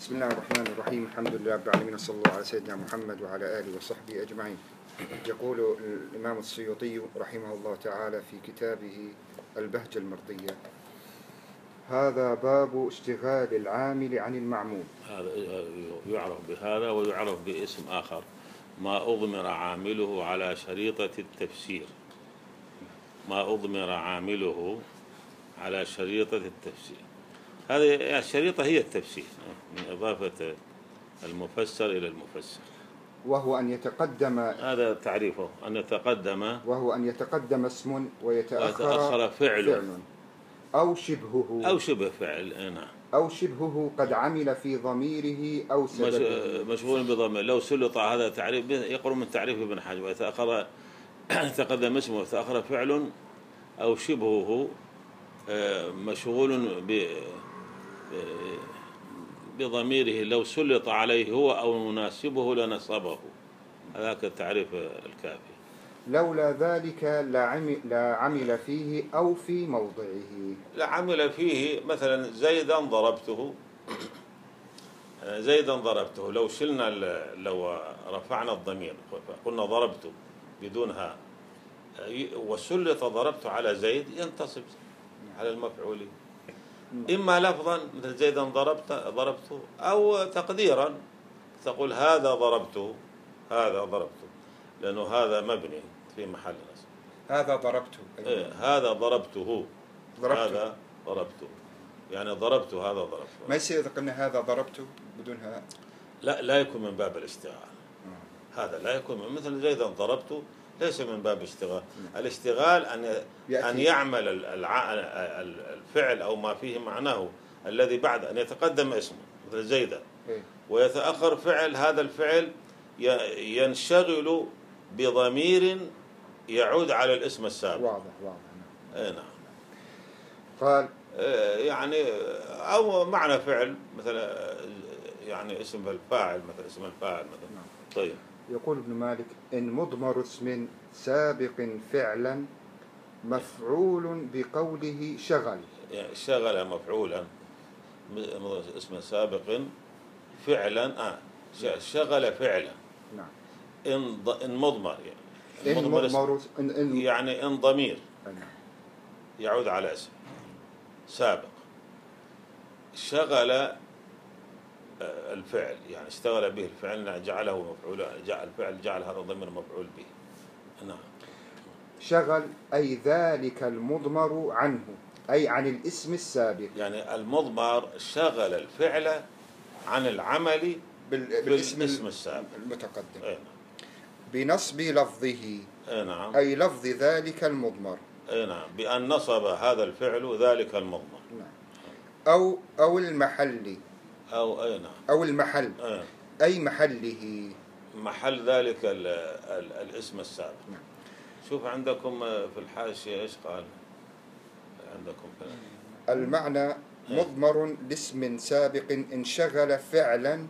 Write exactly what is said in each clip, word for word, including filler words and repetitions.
بسم الله الرحمن الرحيم. الحمد لله رب العالمين، وصلى الله على سيدنا محمد وعلى آله وصحبه أجمعين. يقول الإمام السيوطي رحمه الله تعالى في كتابه البهجة المرضية: هذا باب اشتغال العامل عن المعمول. هذا يعرف بهذا ويعرف باسم آخر: ما أضمر عامله على شريطة التفسير. ما أضمر عامله على شريطة التفسير، هذه الشريطة هي التفسير من إضافة المفسر إلى المفسر، وهو أن يتقدم، هذا تعريفه، أن يتقدم وهو أن يتقدم اسم ويتأخر, ويتأخر فعل, فعل أو شبهه أو شبه فعل نعم أو شبهه قد عمل في ضميره أو سببه مشغول بضمير. لو سلط، هذا تعريف يقرب من تعريف ابن حجر: ويتأخر يتقدم اسمه ويتأخر فعل أو شبهه مشغول بضميره، لو سلط عليه هو أو مناسبه لنصبه. هذاك التعريف الكافي. لولا ذلك لعمل, لعمل فيه أو في موضعه. لعمل فيه مثلا زيدا ضربته، زيدا ضربته، لو شلنا لو رفعنا الضمير قلنا ضربته بدونها وسلط ضربت على زيد، ينتصب على المفعول، إما لفظا مثل زيدا ضربت ضربته، أو تقديرا تقول هذا ضربته، هذا ضربته، لأنه هذا مبني في محل نصب. هذا ضربته، إيه هذا ضربته، ضربته. هذا ضربته، يعني ضربته، هذا ضربته. ما يصير إذا قلنا هذا ضربته بدونها؟ لا لا يكون من باب الاشتغال. آه. هذا لا يكون من مثل زيدا ضربته، ليس من باب اشتغال. الاشتغال أن أن يعمل الفعل أو ما فيه معناه الذي بعد أن يتقدم اسمه مثل زيدا، ويتأخر فعل، هذا الفعل ينشغل بضمير يعود على الاسم السابق. واضح واضح. اي نعم. قال يعني أو معنى فعل مثل يعني اسم الفاعل، مثل اسم الفاعل مثلا. نعم. طيب. يقول ابن مالك: إن مضمر اسم سابق فعلا مفعول بقوله شغل. يعني شغل مفعولا، اسم سابق فعلا آه شغل فعلا. نعم. إن إن مضمر يعني إن مضمر إن إن يعني إن ضمير نعم. يعود على اسم سابق شغل الفعل، يعني اشتغل به الفعل جعله مفعولا، جعل الفعل جعل هذا الضمير مفعول به. نعم. شغل أي ذلك المضمر عنه، أي عن الاسم السابق. يعني المضمر شغل الفعل عن العمل بالاسم السابق المتقدم. اي نعم. بنصب لفظه. اي نعم. أي لفظ ذلك المضمر. اي نعم، بأن نصب هذا الفعل ذلك المضمر. نعم. أو أو المحل. أو أي نعم. أو المحل. أي, أي محله. محل ذلك ال ال الاسم السابق. نعم. شوف عندكم في الحاشية ايش قال عندكم في المعنى: مضمر لاسم سابق انشغل فعلا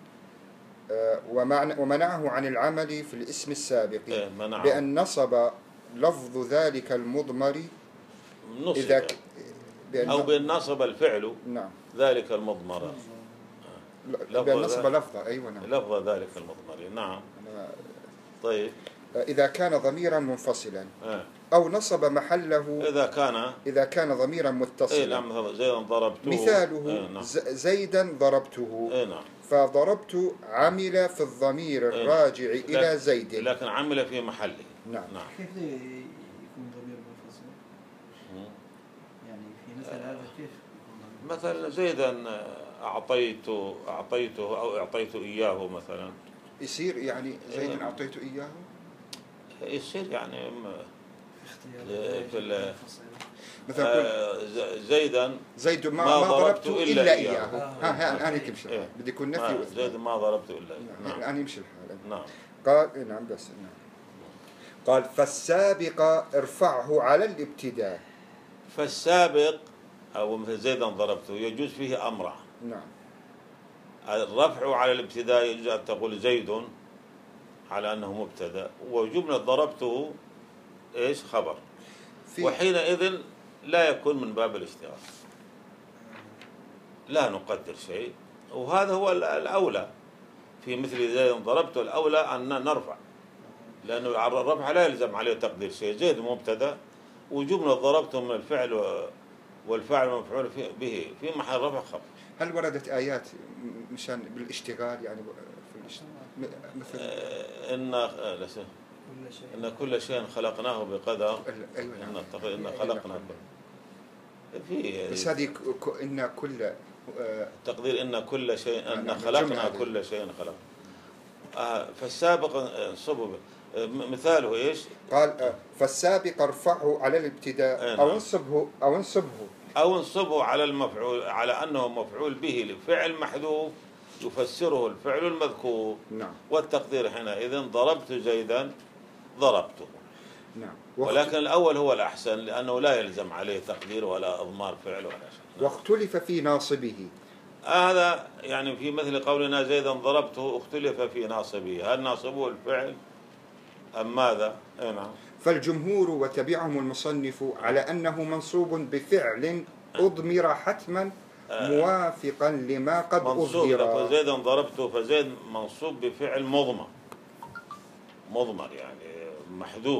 ومنعه عن العمل في الاسم السابق بأن نصب لفظ ذلك المضمر إذا ك... بأن أو بأن نصب الفعل. نعم. ذلك المضمر، بأن نصب لفظه. أيوة نعم. لفظ ذلك المضمر. نعم. طيب. إذا كان ضميرا منفصلا آه. أو نصب محله إذا كان إذا كان ضميرا متصلا. إيه نعم. زيدا ضربته، مثاله إيه نعم. زيدا ضربته. إيه نعم. فضربت عمل في الضمير الراجع إيه نعم. إلى زيد، لكن عمل في محله. نعم. نعم. كيف يكون ضمير منفصل؟ يعني في مثل هذا كيف يكون ضمير؟ مثلا زيدا أعطيت أعطيته أو أعطيت إياه مثلا، يصير يعني زيدا إيه. أعطيته إياه يصير يعني في مثلا زيدا زيد ما, ما ضربته إلا, إلا إياه. ها ها الآن هيك يمشي الحال. بدي يكون نفي وإثبات. زيد ما ضربته إلا إياه. نعم. الآن يمشي الحال. نعم. قال نعم بس نعم. قال: فالسابق ارفعه على الابتداء. فالسابق أو مثل زيدا ضربته يجوز فيه أمران. نعم. الرفع على الابتداء يجوز أن تقول زيد على أنه مبتدأ، وجملة ضربته إيش خبر، وحينئذ لا يكون من باب الاشتغال، لا نقدر شيء وهذا هو الأولى في مثل زيد ضربته، الأولى أن نرفع، لأنه الرفع لا يلزم عليه تقدير شيء. زيد مبتدأ وجملة ضربته من الفعل والفاعل مفعول به في محل رفع خبر. هل وردت آيات مشان بالاشتغال يعني في الاشتغال مثل إن إن كل شيء خلقناه بقدر؟ أيوة إن إن خلقنا في بس هذه إن كل تقدير إن كل شيء إن خلقنا كل شيء خلق. آه فالسابق انصبه مثاله إيش؟ قال فالسابق ارفعه على الابتداء أو انصبه أو انصبه أو انصبه على المفعول، على أنه مفعول به لفعل محذوف يفسره الفعل المذكور. نعم. والتقدير حينئذ ضربت زيدا ضربته. نعم. ولكن الأول هو الأحسن لأنه لا يلزم عليه تقدير ولا إضمار فعل ولا شيء. واختلف في ناصبه. هذا يعني في مثل قولنا زيدا ضربته اختلف في ناصبه، هل ناصبه الفعل أم ماذا؟ أي نعم. فالجمهور وتبعهم المصنف على أنه منصوب بفعل أضمر حتما موافقا لما قد أظهر. زيدا ضربته فزيد منصوب بفعل مضمر، مضمر يعني محذوف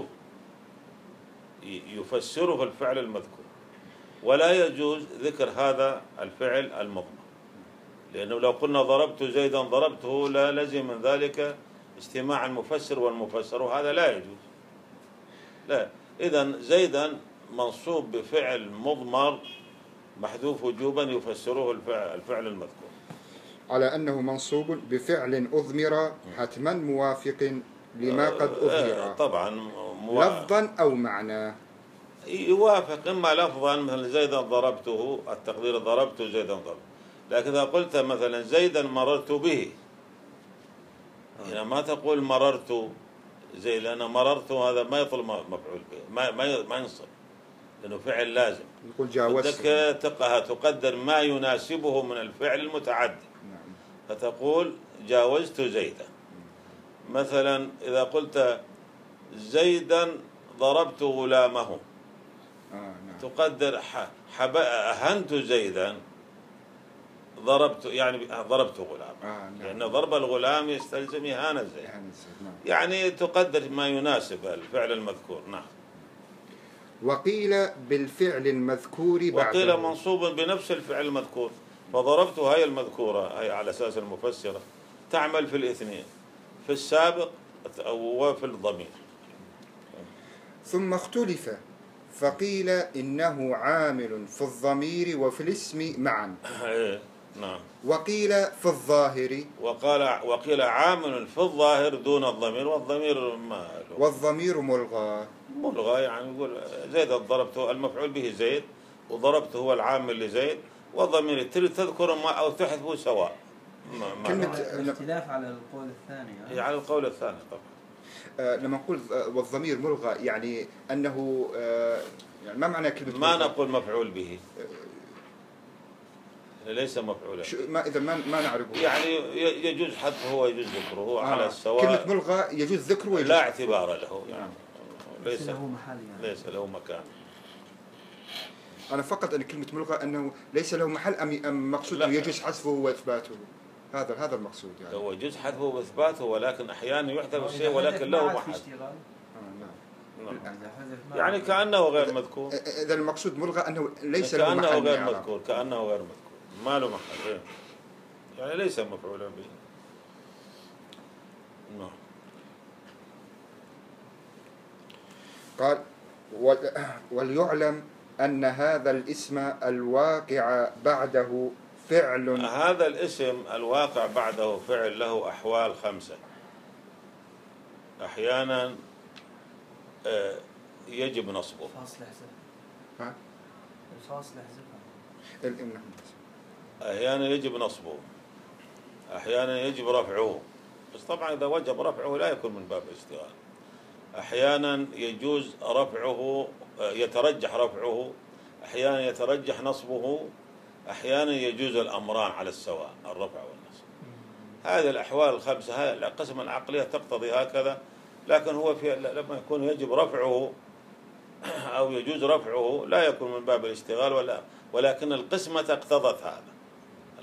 يفسره الفعل المذكور، ولا يجوز ذكر هذا الفعل المضمر، لأنه لو قلنا ضربت زيدا ضربته لا لزم من ذلك اجتماع المفسر والمفسر، وهذا لا يجوز. لا، إذن زيدا منصوب بفعل مضمر محذوف وجوبا يفسره الفعل, الفعل المذكور، على أنه منصوب بفعل أضمر حتما موافق لما قد أظهر. طبعا مو... لفظا أو معنى يوافق، إما لفظا مثل زيدا ضربته التقدير ضربت زيدا ضربته، لكن إذا قلت مثلا زيدا مررت به هنا ما تقول مررت زي، لأن مررت هذا ما يطلب مفعول به، ما ما ما ينصب لأنه فعل لازم. نقول جاوزت. بدك تقدر ما يناسبه من الفعل المتعدي. نعم. فتقول جاوزت زيدا. مثلا إذا قلت زيدا ضربت غلامه آه نعم. تقدر حب... أهنت زيدا ضربت، يعني ضربت غلام. آه نعم. لأن ضرب الغلام يستلزم إهانة زيد. نعم. يعني تقدر ما يناسب الفعل المذكور. نعم. وقيل بالفعل المذكور بعده. وقيل منصوب بنفس الفعل المذكور، فضربته هي المذكورة هي على أساس المفسرة تعمل في الاثنين، في السابق وفي الضمير. ثم اختلف فقيل إنه عامل في الضمير وفي الاسم معا. نعم. وقيل في الظاهر. وقال وقيل عامل في الظاهر دون الضمير، والضمير ما له. والضمير ملغى. ملغى يعني يقول زيد ضربته المفعول به زيد، وضربته هو العامل لزيد، والضمير تذكر ما أو تحذفه سواء. كلمة الاختلاف على القول الثاني. يعني على القول الثاني طبعا. آه لما نقول آه والضمير ملغى يعني أنه آه يعني ما معنى كلمة ما ملغى؟ نقول مفعول به. ليس مفعولا. ما إذا ما ما نعرفه. يعني يجوز حذفه ويجوز ذكره آه. على السواء. كلمة ملغى يجوز ذكره ويجوز لا اعتبار له يعني. نعم. ليس له محل يعني. ليس له مكان. أنا فقط أن كلمة ملغى أنه ليس له محل أم أم مقصود أنه يجوز حذفه وإثباته. هذا هذا المقصود يعني. هو يجوز حذفه وإثباته، ولكن أحيانا يحذف الشيء ولكن له محل. يعني كأنه غير مذكور. إذا المقصود ملغى أنه ليس له محل. كأنه غير مذكور، كأنه غير مذكور ما له محل، يعني ليس مفعولا به. نعم. قال وليعلم أن هذا الاسم الواقع بعده فعل. هذا الاسم الواقع بعده فعل له أحوال خمسة. أحيانا يجب نصبه. فاصل احذف. ها؟ الفاصل احذفها. الإمنة. أحيانا يجب نصبه، أحيانا يجب رفعه، بس طبعا إذا وجب رفعه لا يكون من باب الاشتغال. أحيانا يجوز رفعه يترجح رفعه، أحيانا يترجح نصبه، أحيانا يجوز الأمران على السواء الرفع والنصب. هذه الأحوال الخمسة هذه القسمة العقلية تقتضي هكذا، لكن هو في لما يكون يجب رفعه أو يجوز رفعه لا يكون من باب الاشتغال، ولا ولكن القسمة اقتضت هذا،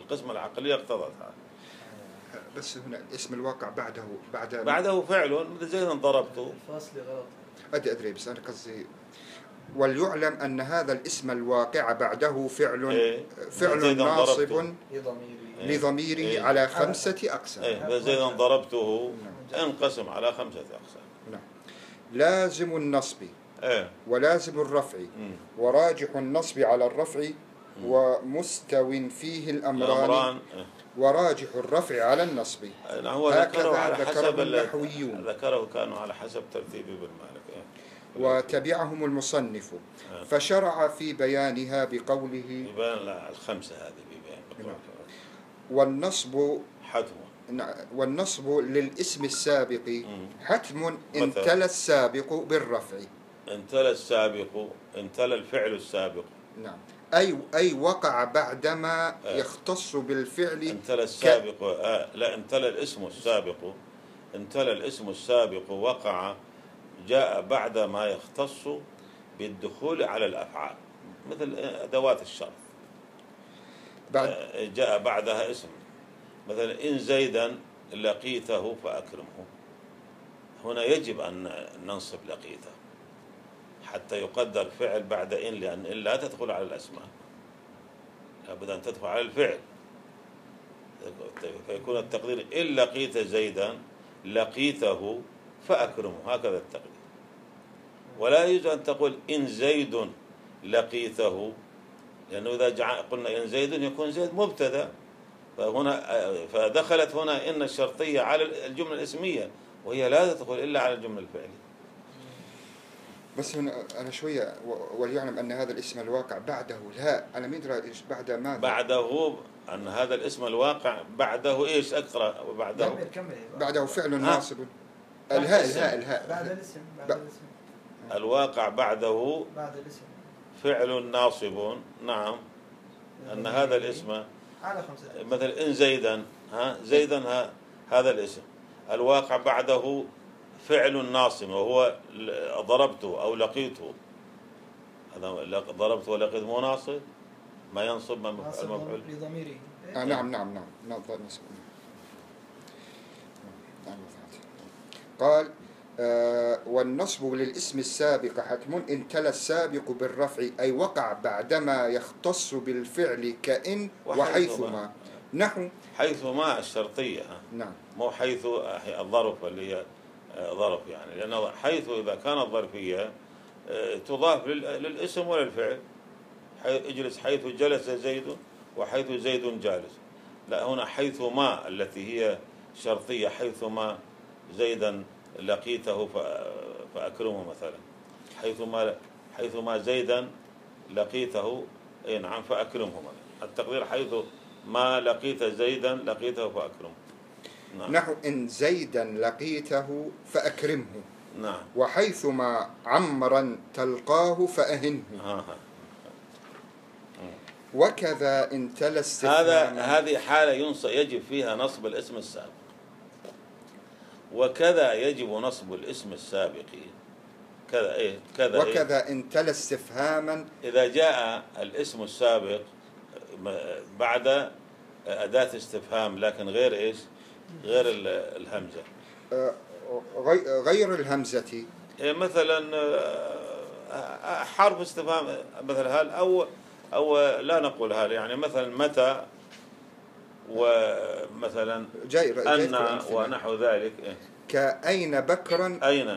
القسمة العقلية اقتضت هذا. بس هنا الاسم الواقع بعده بعد بعده فعل مثل زيدا ضربته. الفاصل غلط. أدري أدري بس أنا قصدي وليعلم أن هذا الاسم الواقع بعده فعل إيه؟ فعل ناصب لضميره إيه؟ على خمسة أقسام. إيه؟ زيدا ضربته انقسم على خمسة أقسام. نعم. لازم النصب إيه؟ ولازم الرفع مم. وراجح النصب على الرفع ومستو فيه الأمران, الأمران. إيه؟ وراجح الرفع على النصب. هو ذكره على حسب النحويون، ذكره كانوا على حسب ترتيب ابن مالك. إيه؟ وتبعهم المصنف إيه؟ فشرع في بيانها بقوله يبان لا الخمسة هذه بيبان. والنصب حتم والنصب للاسم السابق حتم إن تلا السابق بالرفع. إن تلا السابق إن تلا الفعل السابق. نعم. أي أي وقع بعدما آه. يختص بالفعل. إن تلا السابق ك... آه لا إن تلا الاسم السابق إن تلا الاسم السابق وقع جاء بعد ما يختص بالدخول على الأفعال مثل أدوات الشرط. بعد آه جاء بعدها اسم مثلا إن زيدا لقيته فأكرمه. هنا يجب أن ننصب لقيته حتى يقدر فعل بعد إن، لأن إن لا تدخل على الأسماء، لابد أن تدخل على الفعل، فيكون التقدير إن لقيت زيدا لقيته فأكرمه، هكذا التقدير. ولا يجوز أن تقول إن زيد لقيته، لأنه إذا قلنا إن زيد يكون زيد مبتدأ، فهنا فدخلت هنا إن الشرطية على الجملة الاسمية وهي لا تدخل إلا على الجملة الفعلية. بس هنا أنا شوية وليعلم أن هذا الاسم الواقع بعده الهاء، أنا ما أدري إيش بعد ماذا. بعده أن هذا الاسم الواقع بعده إيش أقرأ وبعده كمل كمل بعده فعل ناصب. الهاء الهاء الهاء بعد الاسم بعد الاسم الواقع بعده بعد الاسم فعل ناصب. نعم. أن هذا الاسم على خمسة مثل إن زيدا ها زيدا ها هذا الاسم الواقع بعده فعل ناصب وهو ضربته أو لقيته. هذا ضربته ولقيته مو ناصب، ما ينصب المفعول لضميره. آه نعم نعم نعم نصب. قال آه والنصب للاسم السابق حتم إن تلا السابق بالرفع أي وقع بعدما يختص بالفعل كإن وحيثما. نحو حيثما الشرطية. نعم. مو حيث الظرف اللي هي ظرف يعني، لأن حيث إذا كانت ظرفية تضاف للاسم وللفعل. اجلس حيث جلس زيد وحيث زيد جالس. لا، هنا حيثما التي هي شرطية، حيثما زيدا لقيته فأكرمه مثلا، حيثما حيثما زيدا لقيته اي نعم فأكرمه مثلا. التقدير حيث ما لقيت زيدا لقيته فأكرمه. نعم. نحو إن زيدا لقيته فأكرمه. نعم. وحيثما عمرا تلقاه فأهنه. آه. وكذا إن تلا استثناء. هذا هذه حالة ينصب يجب فيها نصب الاسم السابق. وكذا يجب نصب الاسم السابق. كذا إيه كذا وكذا إيه؟ إن تلا استفهاما إذا جاء الاسم السابق بعد أداة استفهام لكن غير إيش؟ غير الهمزة. غير الهمزة. مثلا حرف استفهام مثل هل أو أو لا نقول هل، يعني مثلا متى ومثلا أن ونحو ذلك. كأين بكرا أين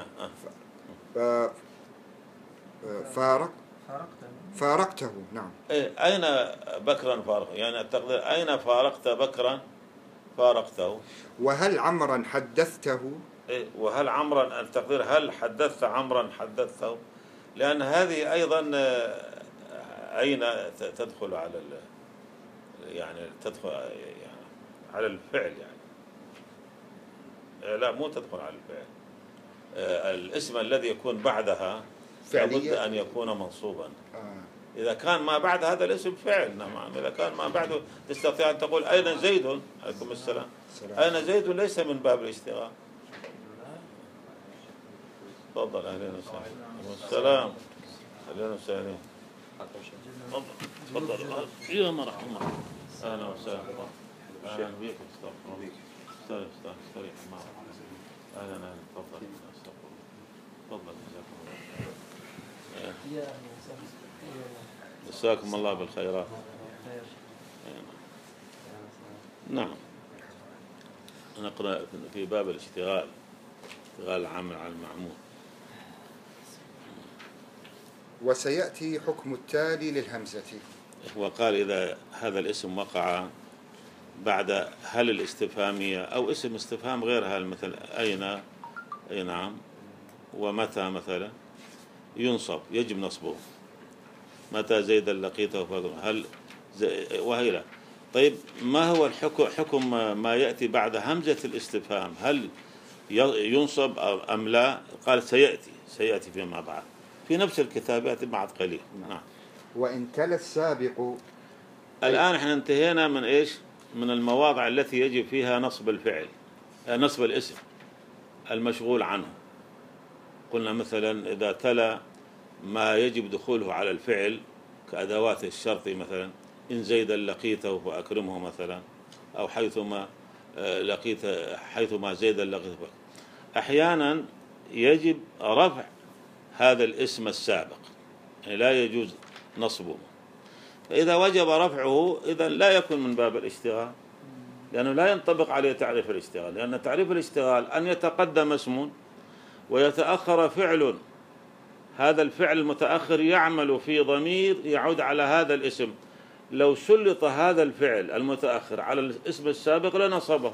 فارق فارقته. نعم. أين بكرا فارق، يعني التقدير أين فارقت بكرا فارقته. وهل عمرا حدثته. وهل عمرا التقدير هل حدثت عمرا حدثته، لأن هذه أيضا أين تدخل على يعني تدخل يعني على الفعل يعني. لا مو تدخل على الفعل. الاسم الذي يكون بعدها لابد أن يكون منصوبا. آه. إذا كان ما بعد هذا الاسم فعل. نعم. إذا كان ما بعده تستطيع أن تقول أين زيد. عليكم السلام. أين زيد ليس من باب الاشتغال. تفضل. أهلا وسهلا. والسلام. أهلا وسهلا. تفضل. تفضل. يا مرحبا. أهلا وسهلا. أهلا بك. استغفر الله. استريح استريح استريح معك. أهلا أهلا. تفضل. استغفر الله. تفضل جزاكم الله. مساكم الله بالخيرات. نعم. نقرأ في باب الاشتغال، اشتغال العمل على المعمول. وسيأتي حكم التالي للهمزة. وقال إذا هذا الاسم وقع بعد هل الاستفهامية أو اسم استفهام غيرها، مثل أين، أي نعم، ومتى مثلا، ينصب، يجب نصبه. متى زيدا لقيته فقط، هل وهيلا. طيب ما هو الحكم، حكم ما يأتي بعد همزة الاستفهام، هل ينصب أم لا؟ قال سيأتي، سيأتي فيما بعد في نفس الكتاب، يأتي بعد قليل. نعم. وإن تلا السابق. الآن احنا انتهينا من إيش؟ من المواضع التي يجب فيها نصب الفعل، نصب الاسم المشغول عنه. قلنا مثلا إذا تلا ما يجب دخوله على الفعل كأدوات الشرط، مثلا إن زيدا لقيته فأكرمه مثلا، أو حيثما لقيت حيثما زيدا لقيته. أحيانا يجب رفع هذا الاسم السابق، يعني لا يجوز نصبه. فإذا وجب رفعه إذا لا يكون من باب الاشتغال، لأنه لا ينطبق عليه تعريف الاشتغال، لأن تعريف الاشتغال أن يتقدم اسم ويتأخر فعل، هذا الفعل المتأخر يعمل في ضمير يعود على هذا الاسم. لو سلط هذا الفعل المتأخر على الاسم السابق لنصبه.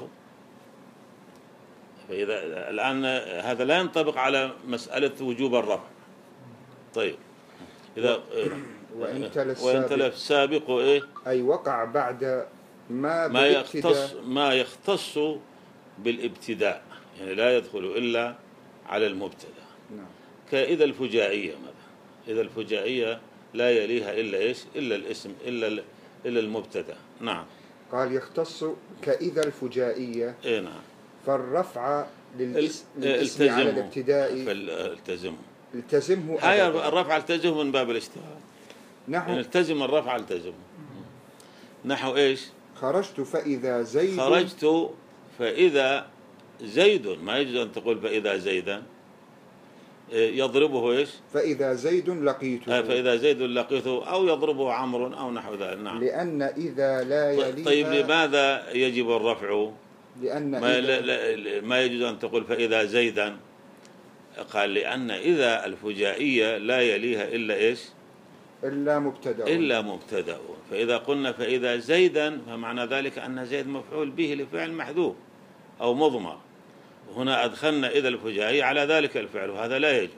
فإذا الآن هذا لا ينطبق على مسألة وجوب الرفع. طيب إذا وإن تلا وإن تلا السابق إيه؟ أي وقع بعد ما ما يختص ما يختص بالابتداء، يعني لا يدخل إلا على المبتدأ. نعم. كإذا الفجائية مثلا، إذا الفجائية لا يليها إلا إيش؟ إلا الاسم، إلا إلا المبتدأ. نعم. قال يختص كإذا الفجائية. إيه نعم. فالرفع للاسم, للاسم على الابتداء فالتزمه التزمه هاي الرفع التزمه من باب الاشتغال. نحو يعني التزم الرفع التزمه. نحو إيش؟ خرجت فإذا زيد. خرجت فإذا زيد، ما يجوز أن تقول فإذا زيدا، يضربه إيش؟ فإذا زيد لقيته. فإذا زيد لقيته، أو يضربه عمرو أو نحو ذلك. نعم. لأن إذا لا يليها. طيب لماذا يجب الرفع؟ لأن ما, لا ما يجوز أن تقول فإذا زيدا. قال لأن إذا الفجائية لا يليها إلا إيش؟ إلا مبتدأ. إلا مبتدأ. فإذا قلنا فإذا زيدا فمعنى ذلك أن زيد مفعول به لفعل محذوف أو مضمر. هنا أدخلنا إذا الفجائية على ذلك الفعل، وهذا لا يجوز.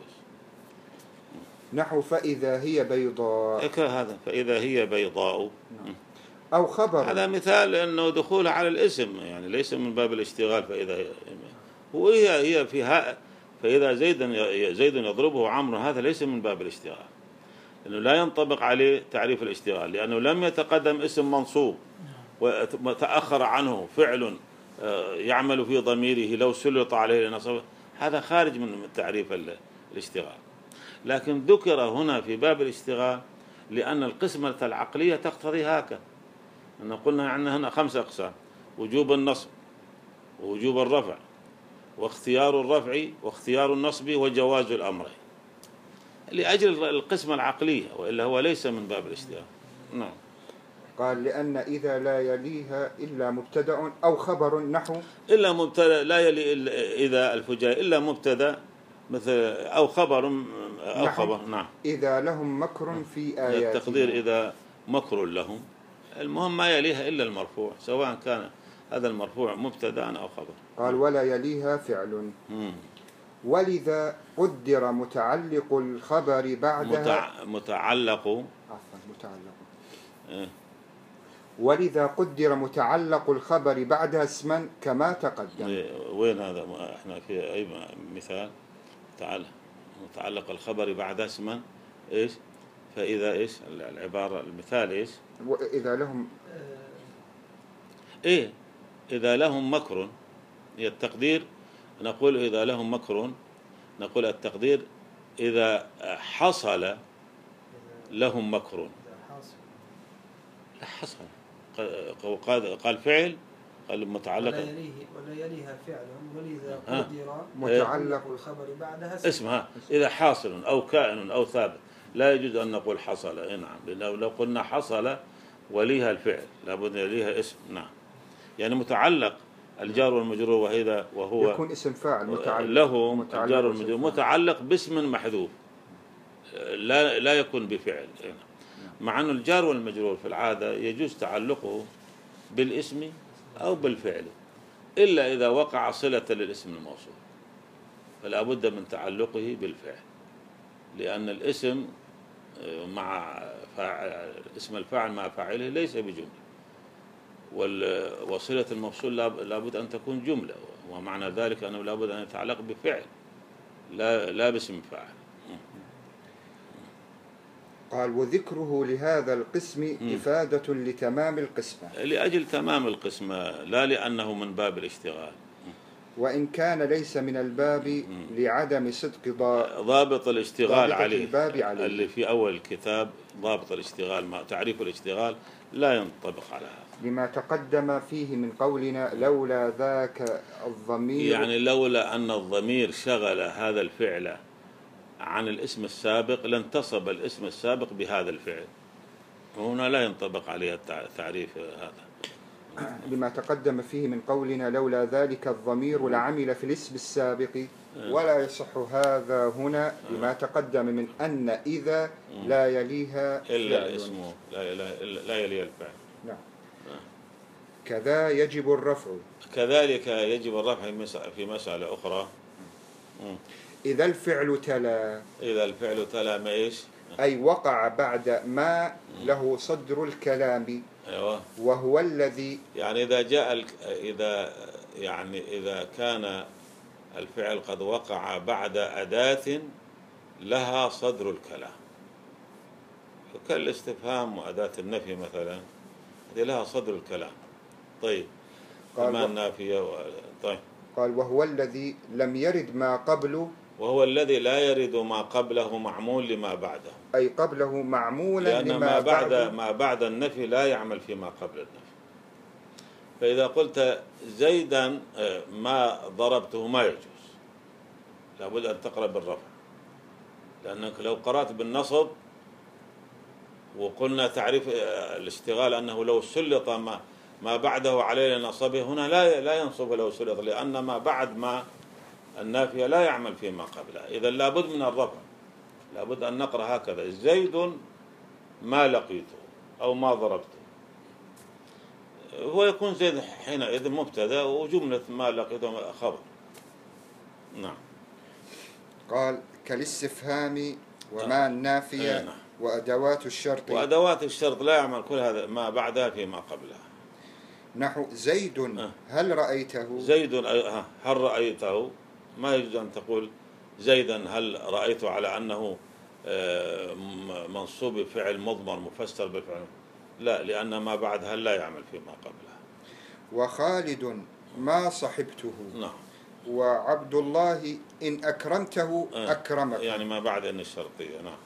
نحو فإذا هي بيضاء. هذا فإذا هي بيضاء. أو خبر. هذا مثال أنه دخول على الاسم، يعني ليس من باب الاشتغال. فإذا هي وهي هي فيها فإذا زيد زيد يضربه عمرو، هذا ليس من باب الاشتغال، لأنه لا ينطبق عليه تعريف الاشتغال، لأنه لم يتقدم اسم منصوب وتأخر عنه فعل يعمل في ضميره لو سلط عليه لنصب، هذا خارج من تعريف الاشتغال. لكن ذكر هنا في باب الاشتغال لأن القسمة العقلية تقتضي هكذا، أن قلنا عندنا هنا خمسة أقسام: وجوب النصب، ووجوب الرفع، واختيار الرفع، واختيار النصب، وجواز الأمرين، لأجل القسمة العقلية، وإلا هو ليس من باب الاشتغال. نعم. قال لأن إذا لا يليها إلا مبتدأ أو خبر. نحو إلا مبتدأ لا يلي إذا الفجاء إلا مبتدأ مثل أو خبر أو خبر. نعم. إذا لهم مكر في آياتنا. التقدير إذا مكر لهم. المهم ما يليها إلا المرفوع، سواء كان هذا المرفوع مبتدأ أو خبر. قال ولا يليها فعل. مم. ولذا قدر متعلق الخبر بعدها. متع... متعلق عفوا متعلق. إيه؟ ولذا قدر متعلق الخبر بعدها اسما كما تقدم. إيه؟ وين هذا؟ احنا في أي مثال؟ تعال متعلق الخبر بعدها اسما إيش؟ فإذا إيش العبارة المثال إيش؟ وإذا لهم إيه؟ إذا لهم مكر، هي التقدير. نقول إذا لهم مكر، نقول التقدير إذا حصل لهم مكر. حصل قال قال فعل، قال متعلق ولا يليه ولا يليها فعل، ولذا ها. قدر متعلق الخبر بعدها اسمها إذا حاصل أو كائن أو ثابت لا يجوز أن نقول حصل. إيه نعم، لو لو قلنا حصل وليها الفعل لابد يليها اسم. نعم، يعني متعلق الجار والمجرور وإذا وهو يكون اسم فاعل متعلق له متعلق الجار واسم والمجرور فاعل. متعلق باسم محذوف، لا لا يكون بفعل. إيه نعم. مع أن الجار والمجرور في العادة يجوز تعلقه بالاسم أو بالفعل، إلا إذا وقع صلة للاسم الموصول فلا بد من تعلقه بالفعل، لأن الاسم مع فاعل اسم الفاعل مع فاعله ليس بجملة، وصلة الموصول لا بد أن تكون جملة، ومعنى ذلك أنه لا بد أن يتعلق بفعل لا لا باسم فاعل. قال وذكره لهذا القسم م. إفادة لتمام القسمة، لأجل تمام القسمة لا لأنه من باب الاشتغال، وإن كان ليس من الباب م. لعدم صدق ضابط الاشتغال ضابط عليه. الباب عليه اللي في أول الكتاب ضابط الاشتغال مع تعريف الاشتغال لا ينطبق على هذا، لما تقدم فيه من قولنا لولا ذاك الضمير، يعني لولا أن الضمير شغل هذا الفعل عن الاسم السابق لانتصب الاسم السابق بهذا الفعل، وهنا لا ينطبق عليه التعريف هذا. لما تقدم فيه من قولنا لولا ذلك الضمير لعمل في الاسم السابق، ولا يصح هذا هنا لما تقدم من أن إذا لا يليها إلا الاسم لا, لا, لا يليها الفعل. نعم. كذا يجب الرفع، كذلك يجب الرفع في مسألة أخرى. إذا الفعل تلا، إذا الفعل تلا ما إيش؟ أي وقع بعد ما له صدر الكلام. أيوة. وهو الذي يعني إذا جاء إذا يعني إذا كان الفعل قد وقع بعد أداة لها صدر الكلام، كالاستفهام وأداة النفي مثلا، هذه لها صدر الكلام. طيب ما النافية و... طيب قال وهو الذي لم يرد ما قبله، وهو الذي لا يرد ما قبله معمول لما بعده، أي قبله معمولا لأن لما ما بعد بعده. ما بعد النفي لا يعمل فيما قبل النفي. فإذا قلت زيدا ما ضربته ما يجوز، لابد أن تقرأ بالرفع، لأنك لو قرأت بالنصب وقلنا تعريف الاشتغال أنه لو سلط ما ما بعده عليه لنصبه، هنا لا لا ينصب لو سلط، لأن ما بعد ما النافية لا يعمل فيما قبله. إذا لابد من الرفع، لابد أن نقرأ هكذا زيد ما لقيته أو ما ضربته، هو يكون زيد حينئذ مبتدأ وجملة ما لقيته خبر. نعم. قال كالاستفهام وما النافية نعم. وأدوات الشرط، وأدوات الشرط لا يعمل كل هذا ما بعدها فيما قبلها. نحو زيد هل رأيته، زيد هل رأيته، ما يجوز أن تقول زيدا هل رأيته على أنه منصوب بفعل مضمر مفسر بالفعل، لا، لأن ما بعد هل لا يعمل فيما قبلها. وخالد ما صحبته، نعم. وعبد الله إن أكرمته أكرمك، يعني ما بعد إن الشرطية. نعم.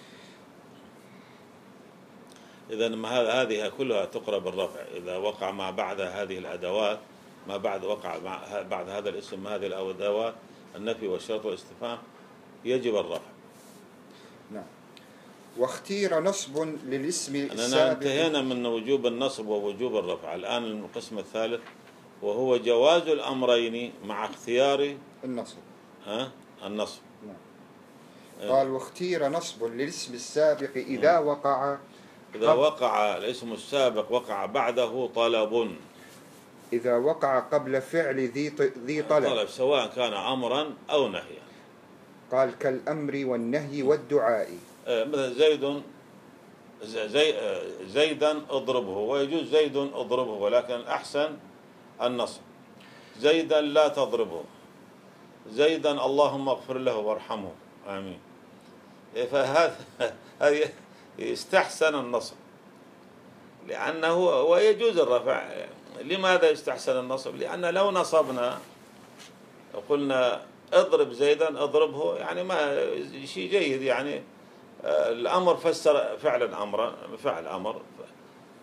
إذا ما هذه كلها تقرأ بالرفع إذا وقع ما بعد هذه الأدوات، ما بعد وقع بعد هذا الاسم هذه الأدوات النفي والشرط والاستفهام يجب الرفع. نعم. واختير نصب للاسم أننا السابق. انتهينا من وجوب النصب ووجوب الرفع، الآن القسم الثالث وهو جواز الأمرين مع اختيار النصب. ها النصب. نعم. قال واختير نصب للاسم السابق إذا نعم. وقع إذا وقع الاسم السابق وقع بعده طلب، إذا وقع قبل فعل ذي ذي طلب. طلب سواء كان أمرا أو نهيا. قال كالأمر والنهي والدعاء. مثلا زيد زي زيدا اضربه، ويجوز زيد اضربه، ولكن الأحسن النصب. زيدا لا تضربه، زيدا اللهم اغفر له وارحمه آمين. فهذا هذه يستحسن النصب لأنه ويجوز الرفع. لماذا يستحسن النصب؟ لأن لو نصبنا قلنا اضرب زيدا اضربه، يعني ما شيء جيد، يعني الأمر فسر فعلا أمرا فعل أمر،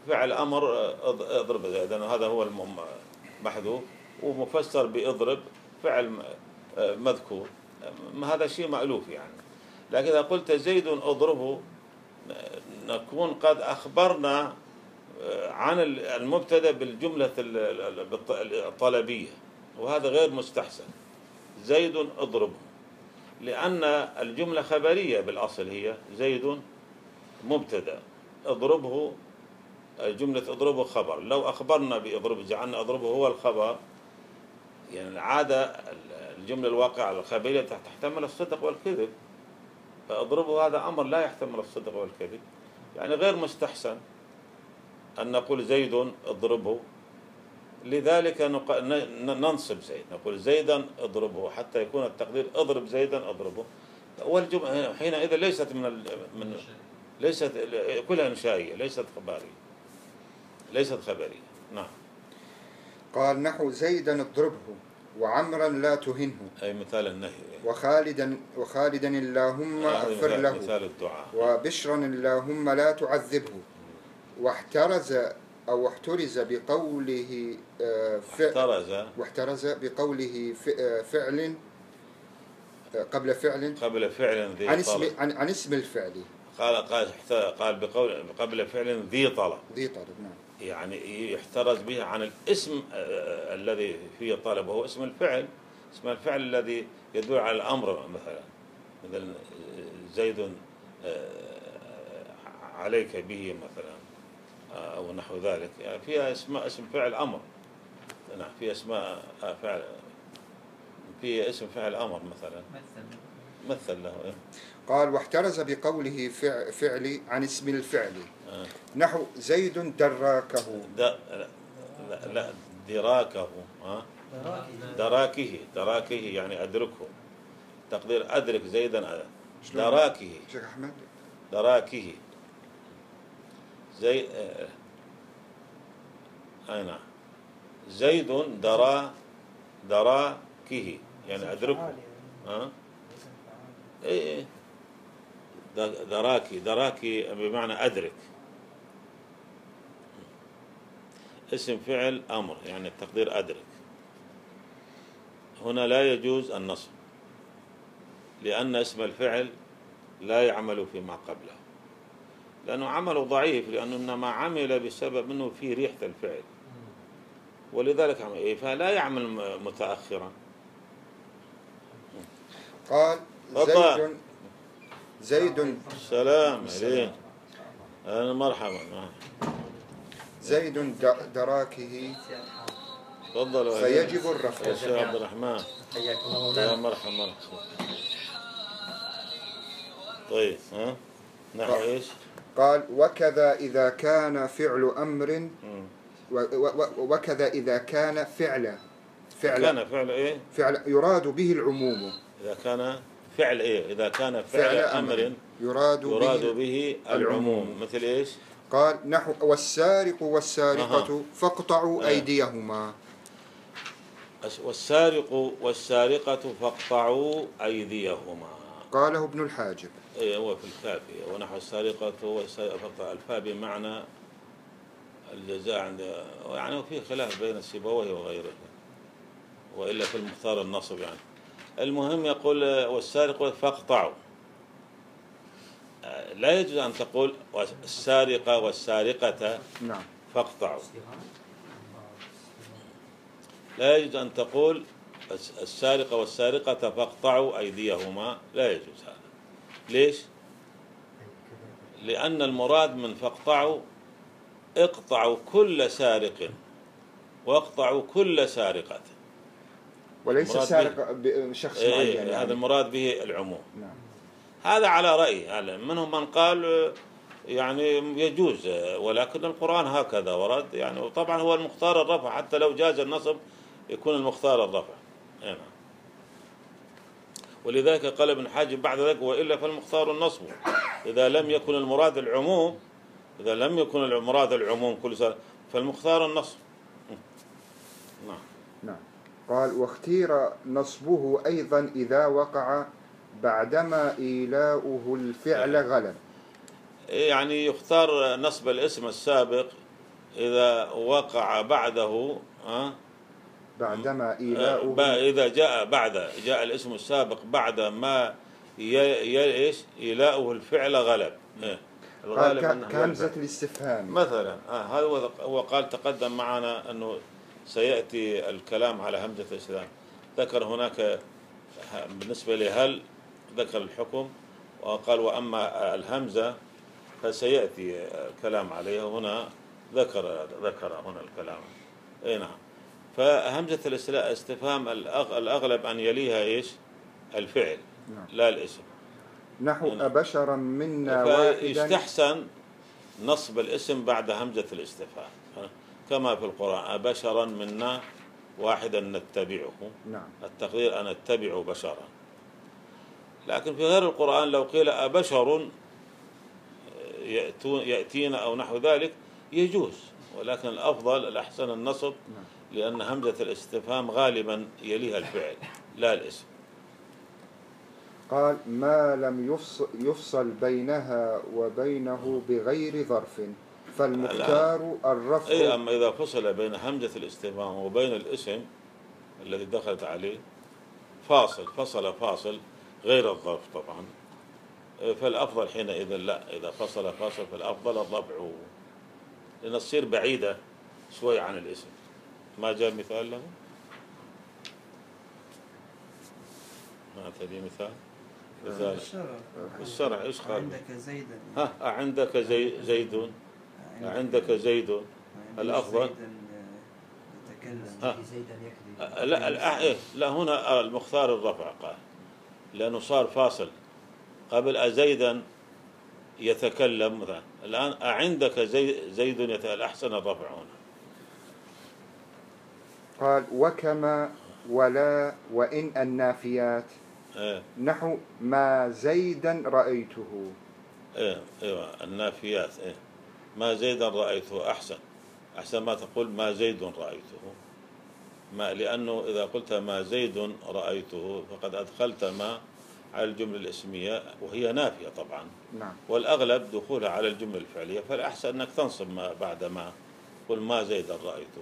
فعل أمر اضرب زيدا، هذا هو المحذوف، ومفسر بإضرب فعل مذكور، هذا شيء مألوف يعني. لكن إذا قلت زيد اضربه نكون قد أخبرنا عن المبتدأ بالجملة الطلبية، وهذا غير مستحسن. زيد اضربه، لأن الجملة خبرية بالأصل، هي زيد مبتدأ، اضربه جملة اضربه خبر. لو أخبرنا بإضربه جعلنا اضربه هو الخبر، يعني العادة الجملة الواقعة الخبرية تحتمل الصدق والكذب، فاضربه هذا أمر لا يحتمل الصدق والكذب، يعني غير مستحسن أن نقول زيد اضربه. لذلك ننصب زيد، نقول زيدا اضربه حتى يكون التقدير اضرب زيدا اضربه. والجملة حينئذ ليست من من ليست كلها إنشائية، ليست خبرية، ليست خبرية. نعم. قال نحو زيدا اضربه وعمرا لا تهنه، أي مثال النهي. وخالدا وخالدا اللهم اغفر له، مثال الدعاء. وبشرا اللهم لا تعذبه. واحترز أو احترز بقوله احترز واحترز بقوله فعل قبل فعل قبل فعل ذي عن اسم طلب. عن, عن اسم الفعل. قال قال قال بقول قبل فعل ذي طلب. ذي طلب نعم. يعني يحترز به عن الاسم الذي فيه طلب، وهو اسم الفعل، اسم الفعل الذي يدل على الأمر، مثلا مثلا زيد عليك به مثلا، أو نحو ذلك، يعني فيها اسم اسم فعل أمر. نعم، في اسماء فعل، في اسم فعل أمر مثلا مثل له. قال واحترز بقوله فعل عن اسم الفعل. آه. نحو زيد دراكه. لا لا دراكه. ها دراكه دراكه يعني أدركه، تقدير أدرك زيدا دراكه. شيخ أحمد دراكه زي أين زيد درا دراكه يعني أدركه. ها إيه دراكي دراكي بمعنى أدرك، اسم فعل أمر يعني التقدير أدرك. هنا لا يجوز النصب، لأن اسم الفعل لا يعمل فيما قبله، لأنه عمله ضعيف، لأنه إنما عمل بسبب أنه في ريحة الفعل، ولذلك عمل فلا يعمل متأخرا. قال زيد زيد سلام عليك. أنا مرحبا. زيد دراكه تفضل فيجب الرفع. يا شيخ عبد الرحمن حياكم الله. يا مرحبا مرحبا. طيب ها نحو ايش؟ قال وكذا إذا كان فعل أمر وكذا إذا كان فعل فعل كان فعل ايه؟ فعل يراد به العموم. إذا كان فعل ايه؟ إذا كان فعل, فعل أمر يراد, يراد به, به العموم. مثل ايش؟ قال نحو والسارق والسارقة أه. فاقطعوا أه. أيديهما. والسارق والسارقة فاقطعوا أيديهما. قاله ابن الحاجب. ايه هو في الكافية. ونحو السارقة فاقطع الفاء بمعنى الجزاء عند، يعني في خلاف بين السيبويه وغيره، وإلا في المختار النصب يعني. المهم يقول والسارق فاقطعوا، لا يجوز أن تقول السارقة والسارقة نعم فاقطعوا، لا يجوز أن تقول السارقة والسارقة فاقطعوا أيديهما، لا يجوز هذا. ليش؟ لأن المراد من فاقطعوا اقطعوا كل سارق واقطعوا كل سارقة، وليس سارق بشخص معين. إيه يعني. هذا المراد به العموم. نعم. هذا على رأي، منهم من قال يعني يجوز، ولكن القرآن هكذا ورد يعني. وطبعا هو المختار الرفع، حتى لو جاز النصب يكون المختار الرفع. نعم. ولذلك قال ابن حاجب بعد ذلك وإلا فالمختار النصب إذا لم يكن المراد العموم، إذا لم يكن المراد العموم كل سنة فالمختار النصب. نعم. نعم. قال واختير نصبه أيضا إذا وقع بعدما إيلاؤه الفعل غلب. يعني يختار نصب الاسم السابق إذا وقع بعده أه بعدما إيلاؤه إذا جاء بعد جاء الاسم السابق بعد ما يلئش إيلاؤه الفعل غلب. إيه؟ الغالب كهمزة الاستفهام مثلا. آه هذا هو قال تقدم معنا أنه سيأتي الكلام على همزة الاستفهام. ذكر هناك بالنسبة لهل ذكر الحكم وقال وأما الهمزة فسيأتي الكلام عليها. هنا ذكر ذكر هنا الكلام. أي نعم. فهمزة الاستفهام الأغلب أن يليها إيش الفعل نعم. لا الاسم. نحو أبشرا منا واحدا يستحسن نصب الاسم بعد همزة الاستفهام كما في القرآن أبشرا منا واحدا نتبعه. نعم. التقدير أن نتبع بشرا. لكن في غير القرآن لو قيل أبشر يأتينا أو نحو ذلك يجوز، ولكن الأفضل الأحسن النصب لأن همزة الاستفهام غالبا يليها الفعل لا الاسم. قال ما لم يفصل, يفصل بينها وبينه بغير ظرف فالمختار الرفع. أي أما إذا فصل بين همزة الاستفهام وبين الاسم الذي دخلت عليه فاصل فصل فاصل غير الظرف طبعا، فالأفضل حينئذ لا، إذا فصل فاصل فالأفضل الرفع لأن تصير بعيدة شوي عن الاسم. ما جاء مثال له؟ ما تبي مثال؟ مثال الشرع ايش قال؟ عندك زيدا. ها عندك زي زيد عندك زيد الأفضل يتكلم لا لا لا هنا المختار الرفع قال لأنه صار فاصل قبل أزيدا يتكلم مثلا الآن عندك زي زيد الأحسن الرفع هنا. قال وكما ولا وإن النافيات إيه؟ نحو ما زيدا رأيته. ايه ايوه النافيات. ايه ما زيدا رأيته أحسن أحسن ما تقول ما زيد رأيته، ما لأنه إذا قلت ما زيد رأيته فقد أدخلت ما على الجملة الاسمية وهي نافية طبعا. نعم. والأغلب دخولها على الجملة الفعلية، فالأحسن أنك تنصب ما بعد ما قل ما زيدا رأيته.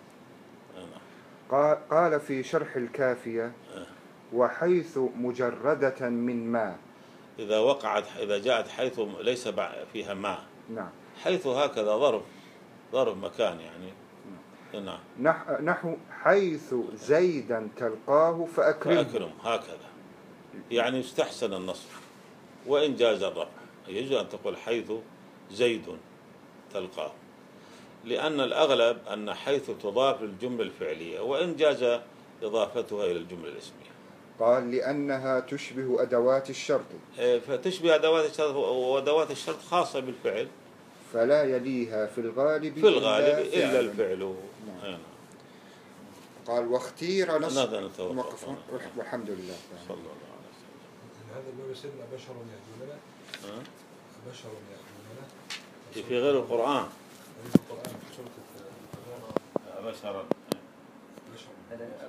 قال, قال في شرح الكافية وحيث مجردة من ما إذا وقعت إذا جاءت حيث ليس فيها ما. نعم. حيث هكذا ظرف ظرف مكان يعني. نعم. نحو حيث زيدا تلقاه فأكرمه. فأكرم هكذا يعني يستحسن النصب وإن جاز الرفع. يجوز أن تقول حيث زيد تلقاه، لأن الأغلب أن حيث تضاف للجملة الفعلية وإن جاز إضافتها إلى الجملة الاسمية. قال لأنها تشبه أدوات الشرط. فتشبه أدوات الشرط وأدوات الشرط خاصة بالفعل فلا يليها في الغالب في الغالب إلا, إلا الفعل. نعم. قال واختير نصب والحمد لله صلى الله عليه وسلم. هذا الباب يسمى بشر يأتوننا. بشر يأتوننا في غير القرآن. في القرآن في سورة بشرا